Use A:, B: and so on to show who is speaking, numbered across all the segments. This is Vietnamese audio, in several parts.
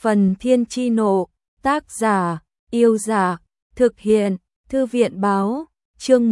A: Phần Thiên Chi Nộ, tác giả, Yêu Giả, thực hiện, Thư viện Báo, chương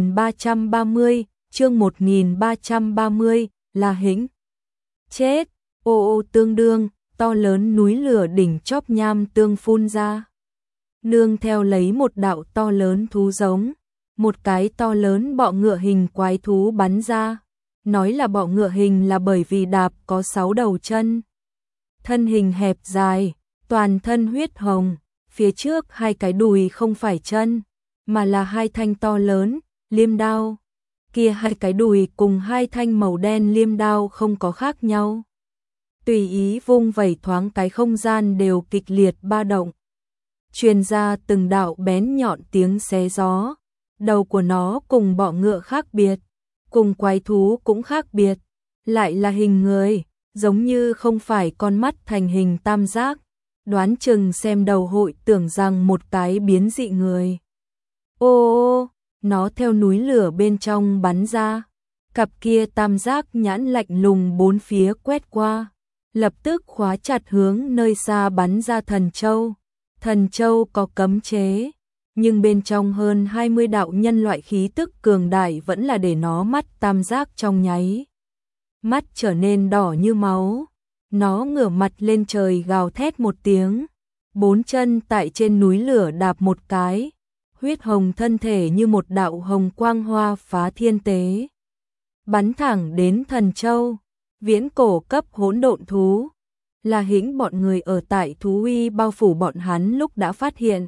A: 1330, là Hĩnh. Chết, ô tương đương, to lớn núi lửa đỉnh chóp nham tương phun ra. Nương theo lấy một đạo to lớn thú giống, một cái to lớn bọ ngựa hình quái thú bắn ra. Nói là bọ ngựa hình là bởi vì đạp có 6 đầu chân. Thân hình hẹp dài, toàn thân huyết hồng, phía trước hai cái đùi không phải chân, mà là hai thanh to lớn, liêm đao. Kia hai cái đùi cùng hai thanh màu đen liêm đao không có khác nhau. Tùy ý vung vẩy thoáng cái không gian đều kịch liệt ba động. Truyền ra từng đạo bén nhọn tiếng xé gió. Đầu của nó cùng bọ ngựa khác biệt, cùng quái thú cũng khác biệt, lại là hình người, giống như không phải con mắt thành hình tam giác, đoán chừng xem đầu hội tưởng rằng một cái biến dị người. Ô, nó theo núi lửa bên trong bắn ra, cặp kia tam giác nhãn lạnh lùng bốn phía quét qua, lập tức khóa chặt hướng nơi xa bắn ra thần châu. Thần châu có cấm chế, nhưng bên trong hơn 20 đạo nhân loại khí tức cường đại vẫn là để nó mắt tam giác trong nháy. Mắt trở nên đỏ như máu, nó ngửa mặt lên trời gào thét một tiếng, bốn chân tại trên núi lửa đạp một cái, huyết hồng thân thể như một đạo hồng quang hoa phá thiên tế. Bắn thẳng đến thần châu, viễn cổ cấp hỗn độn thú. Là Hĩnh bọn người ở tại thú uy bao phủ bọn hắn lúc đã phát hiện.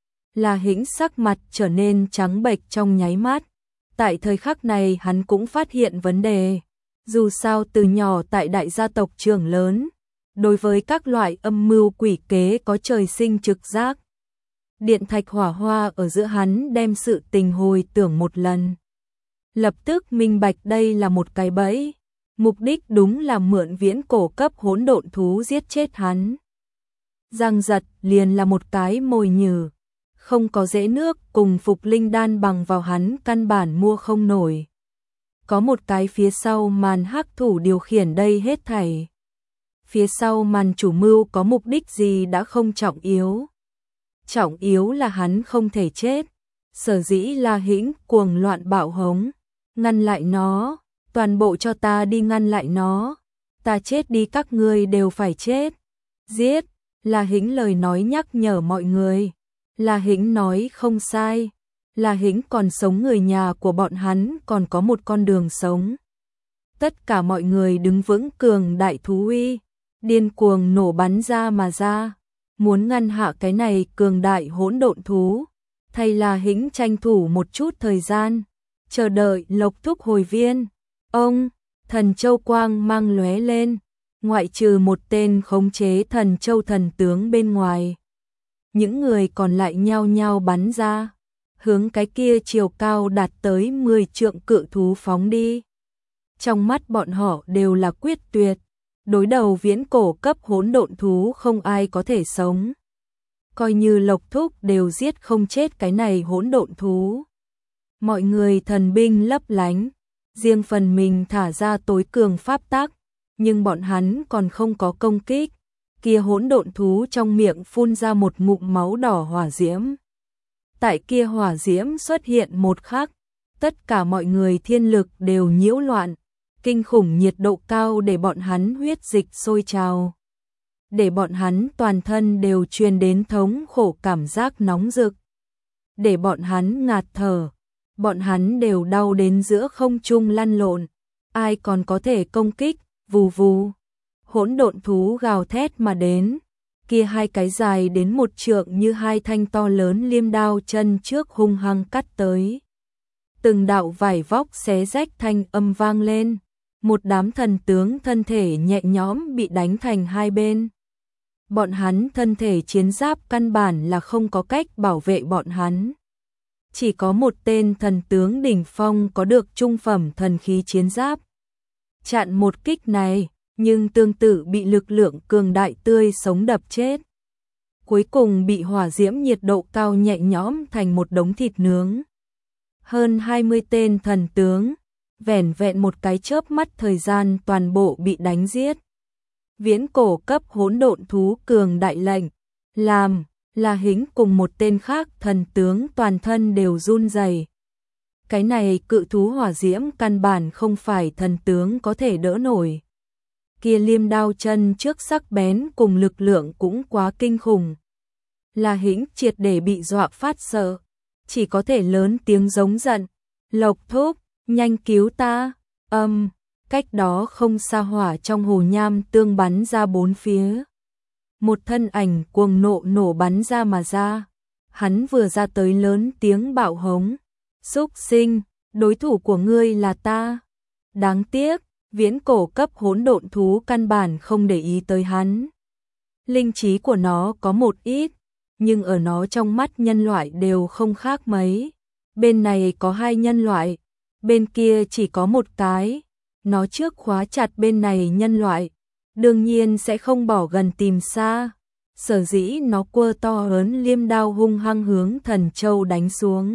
A: Là Hĩnh sắc mặt trở nên trắng bệch trong nháy mắt. Tại thời khắc này hắn cũng phát hiện vấn đề. Dù sao từ nhỏ tại đại gia tộc trưởng lớn, đối với các loại âm mưu quỷ kế có trời sinh trực giác. Điện thạch hỏa hoa ở giữa hắn đem sự tình hồi tưởng một lần. Lập tức minh bạch đây là một cái bẫy. Mục đích đúng là mượn viễn cổ cấp hỗn độn thú giết chết hắn. Giang giật liền là một cái mồi nhử. Không có dễ nước cùng phục linh đan bằng vào hắn căn bản mua không nổi. Có một cái phía sau màn hắc thủ điều khiển đây hết thảy. Phía sau màn chủ mưu có mục đích gì đã không trọng yếu. Trọng yếu là hắn không thể chết. Sở dĩ là Hĩnh cuồng loạn bạo hống. Ngăn lại nó. Toàn bộ cho ta đi ngăn lại nó. Ta chết đi các ngươi đều phải chết. Giết. Là Hĩnh lời nói nhắc nhở mọi người. Là Hĩnh nói không sai. Là Hĩnh còn sống, người nhà của bọn hắn còn có một con đường sống. Tất cả mọi người đứng vững, cường đại thú uy, điên cuồng nổ bắn ra mà ra, muốn ngăn hạ cái này cường đại hỗn độn thú. Thay Là Hĩnh tranh thủ một chút thời gian, chờ đợi Lộc Thúc hồi viên. Ông, thần châu quang mang lóe lên, ngoại trừ một tên khống chế thần châu thần tướng bên ngoài. Những người còn lại nhao nhao bắn ra, hướng cái kia chiều cao đạt tới 10 trượng cự thú phóng đi. Trong mắt bọn họ đều là quyết tuyệt, đối đầu viễn cổ cấp hỗn độn thú không ai có thể sống. Coi như Lộc Thúc đều giết không chết cái này hỗn độn thú. Mọi người thần binh lấp lánh, riêng phần mình thả ra tối cường pháp tắc, nhưng bọn hắn còn không có công kích. Kia hỗn độn thú trong miệng phun ra một ngụm máu đỏ hỏa diễm. Tại kia hỏa diễm xuất hiện một khắc, tất cả mọi người thiên lực đều nhiễu loạn, kinh khủng nhiệt độ cao để bọn hắn huyết dịch sôi trào. Để bọn hắn toàn thân đều truyền đến thống khổ cảm giác nóng rực. Để bọn hắn ngạt thở, bọn hắn đều đau đến giữa không trung lăn lộn, ai còn có thể công kích, vù vù. Hỗn độn thú gào thét mà đến, kia hai cái dài đến 1 trượng như hai thanh to lớn liêm đao chân trước hung hăng cắt tới. Từng đạo vải vóc xé rách thanh âm vang lên, một đám thần tướng thân thể nhẹ nhõm bị đánh thành hai bên. Bọn hắn thân thể chiến giáp căn bản là không có cách bảo vệ bọn hắn. Chỉ có một tên thần tướng đỉnh phong có được trung phẩm thần khí chiến giáp. Chặn một kích này, nhưng tương tự bị lực lượng cường đại tươi sống đập chết. Cuối cùng bị hỏa diễm nhiệt độ cao nhẹ nhõm thành một đống thịt nướng. Hơn 20 tên thần tướng, vẻn vẹn một cái chớp mắt thời gian toàn bộ bị đánh giết. viễn cổ cấp hỗn độn thú cường đại lệnh, làm, La Hĩnh cùng một tên khác thần tướng toàn thân đều run rẩy. Cái này cự thú hỏa diễm căn bản không phải thần tướng có thể đỡ nổi. Kia liêm đao chân trước sắc bén cùng lực lượng cũng quá kinh khủng. La Hĩnh triệt để bị dọa phát sợ, chỉ có thể lớn tiếng giống giận, Lộc Thúc, nhanh cứu ta, cách đó không xa hỏa trong hồ nham tương bắn ra bốn phía. Một thân ảnh cuồng nộ nổ bắn ra mà ra, hắn vừa ra tới lớn tiếng bạo hống, xúc sinh, đối thủ của ngươi là ta. Đáng tiếc, viễn cổ cấp hỗn độn thú căn bản không để ý tới hắn. Linh trí của nó có một ít, nhưng ở nó trong mắt nhân loại đều không khác mấy. Bên này có 2 nhân loại, bên kia chỉ có một cái. Nó trước khóa chặt bên này nhân loại, đương nhiên sẽ không bỏ gần tìm xa. Sở dĩ nó quơ to lớn liêm đao hung hăng hướng Thần Châu đánh xuống.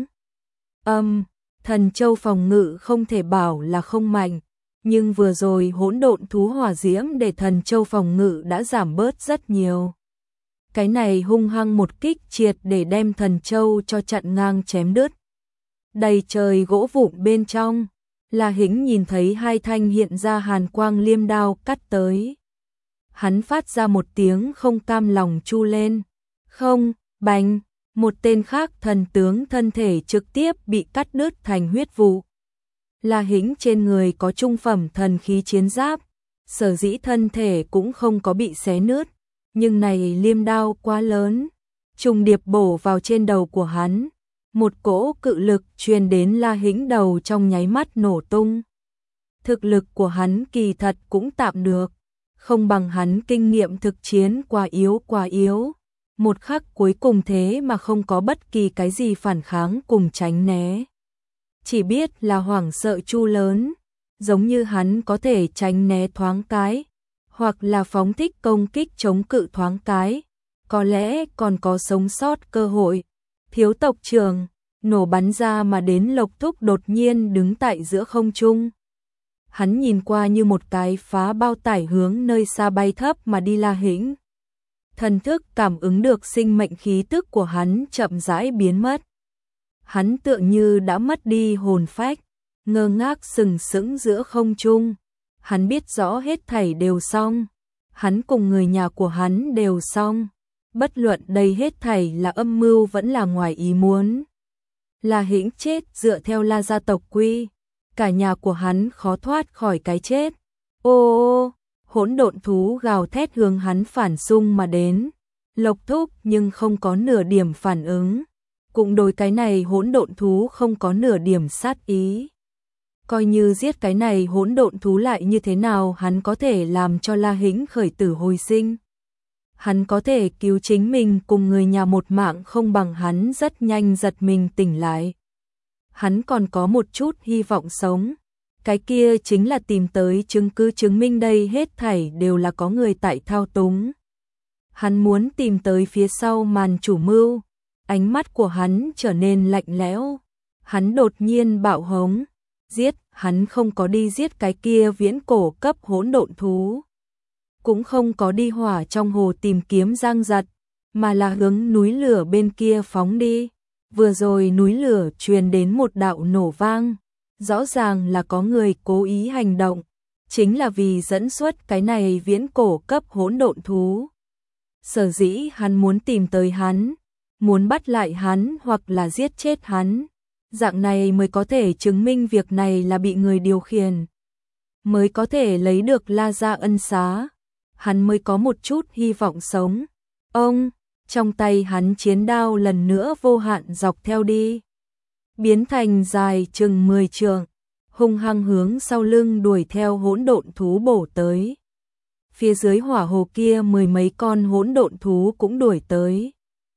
A: Thần Châu phòng ngự không thể bảo là không mạnh, nhưng vừa rồi hỗn độn thú hỏa diễm để Thần Châu phòng ngự đã giảm bớt rất nhiều. Cái này hung hăng một kích triệt để đem Thần Châu cho chặn ngang chém đứt. Đầy trời gỗ vụn bên trong, La Hĩnh nhìn thấy 2 thanh hiện ra hàn quang liêm đao cắt tới. Hắn phát ra một tiếng không cam lòng chu lên. Không, bành, một tên khác thần tướng thân thể trực tiếp bị cắt đứt thành huyết vụ. La Hĩnh trên người có trung phẩm thần khí chiến giáp, sở dĩ thân thể cũng không có bị xé nứt, nhưng này liêm đao quá lớn, trùng điệp bổ vào trên đầu của hắn. Một cỗ cự lực truyền đến La Hĩnh đầu trong nháy mắt nổ tung. Thực lực của hắn kỳ thật cũng tạm được, không bằng hắn kinh nghiệm thực chiến quá yếu. Một khắc cuối cùng thế mà không có bất kỳ cái gì phản kháng cùng tránh né. Chỉ biết là hoảng sợ chu lớn, giống như hắn có thể tránh né thoáng cái, hoặc là phóng thích công kích chống cự thoáng cái, có lẽ còn có sống sót cơ hội. Thiếu tộc trưởng, nổ bắn ra mà đến Lộc Thúc đột nhiên đứng tại giữa không trung. Hắn nhìn qua như một cái phá bao tải hướng nơi xa bay thấp mà đi La Hĩnh. Thần thức cảm ứng được sinh mệnh khí tức của hắn chậm rãi biến mất. Hắn tựa như đã mất đi hồn phách, ngơ ngác sừng sững giữa không trung. Hắn biết rõ hết thảy đều xong, hắn cùng người nhà của hắn đều xong. Bất luận đây hết thảy là âm mưu vẫn là ngoài ý muốn. La Hĩnh chết dựa theo La gia tộc quy, cả nhà của hắn khó thoát khỏi cái chết. Ô, hỗn độn thú gào thét hướng hắn phản xung mà đến. Lộc Thúc nhưng không có nửa điểm phản ứng, cũng đối cái này hỗn độn thú không có nửa điểm sát ý. Coi như giết cái này hỗn độn thú lại như thế nào, hắn có thể làm cho La Hĩnh khởi tử hồi sinh. Hắn có thể cứu chính mình cùng người nhà một mạng không bằng hắn rất nhanh giật mình tỉnh lại. Hắn còn có một chút hy vọng sống. Cái kia chính là tìm tới chứng cứ chứng minh đây hết thảy đều là có người tại thao túng. Hắn muốn tìm tới phía sau màn chủ mưu. Ánh mắt của hắn trở nên lạnh lẽo. Hắn đột nhiên bạo hống. Giết, hắn không có đi giết cái kia viễn cổ cấp hỗn độn thú. Cũng không có đi hỏa trong hồ tìm kiếm Giang Giật, mà là hướng núi lửa bên kia phóng đi. Vừa rồi núi lửa truyền đến một đạo nổ vang, rõ ràng là có người cố ý hành động, chính là vì dẫn xuất cái này viễn cổ cấp hỗn độn thú. Sở dĩ hắn muốn tìm tới hắn, muốn bắt lại hắn hoặc là giết chết hắn, dạng này mới có thể chứng minh việc này là bị người điều khiển, mới có thể lấy được La gia ân xá. Hắn mới có một chút hy vọng sống. Ông, trong tay hắn chiến đao lần nữa vô hạn dọc theo đi, biến thành dài chừng 10 trượng, hung hăng hướng sau lưng đuổi theo hỗn độn thú bổ tới. Phía dưới hỏa hồ kia 10 mấy con hỗn độn thú cũng đuổi tới.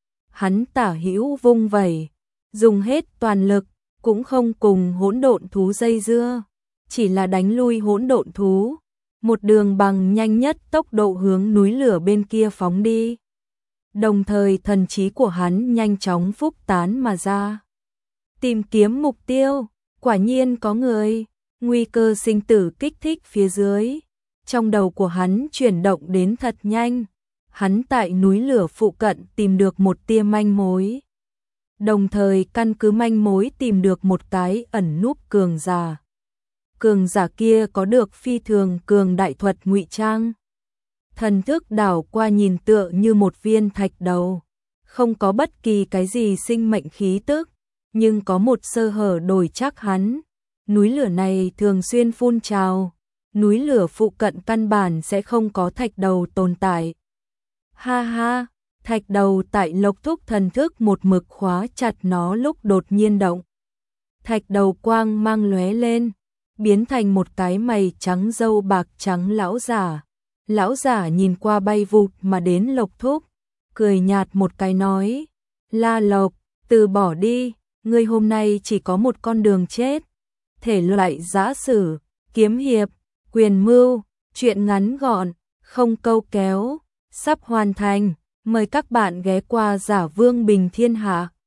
A: Hắn tả hữu vung vẩy, dùng hết toàn lực, cũng không cùng hỗn độn thú dây dưa, chỉ là đánh lui hỗn độn thú. Một đường bằng nhanh nhất tốc độ hướng núi lửa bên kia phóng đi. Đồng thời thần trí của hắn nhanh chóng phúc tán mà ra. Tìm kiếm mục tiêu, quả nhiên có người, nguy cơ sinh tử kích thích phía dưới. Trong đầu của hắn chuyển động đến thật nhanh, hắn tại núi lửa phụ cận tìm được một tia manh mối. Đồng thời căn cứ manh mối tìm được một cái ẩn núp cường giả. Cường giả kia có được phi thường cường đại thuật ngụy trang. Thần thức đảo qua nhìn tựa như một viên thạch đầu, không có bất kỳ cái gì sinh mệnh khí tức, nhưng có một sơ hở đổi chắc hắn. Núi lửa này thường xuyên phun trào, núi lửa phụ cận căn bản sẽ không có thạch đầu tồn tại. Ha ha, thạch đầu tại Lộc Thúc thần thức một mực khóa chặt nó lúc đột nhiên động. Thạch đầu quang mang lóe lên, biến thành một cái mày trắng râu bạc trắng lão giả. Lão giả nhìn qua bay vụt mà đến Lộc Thúc, cười nhạt một cái nói, La Lộc, từ bỏ đi, ngươi hôm nay chỉ có một con đường chết. Thể loại giã sử, kiếm hiệp, quyền mưu, truyện ngắn gọn, không câu kéo, sắp hoàn thành. Mời các bạn ghé qua Giả Vương Bình Thiên Hạ.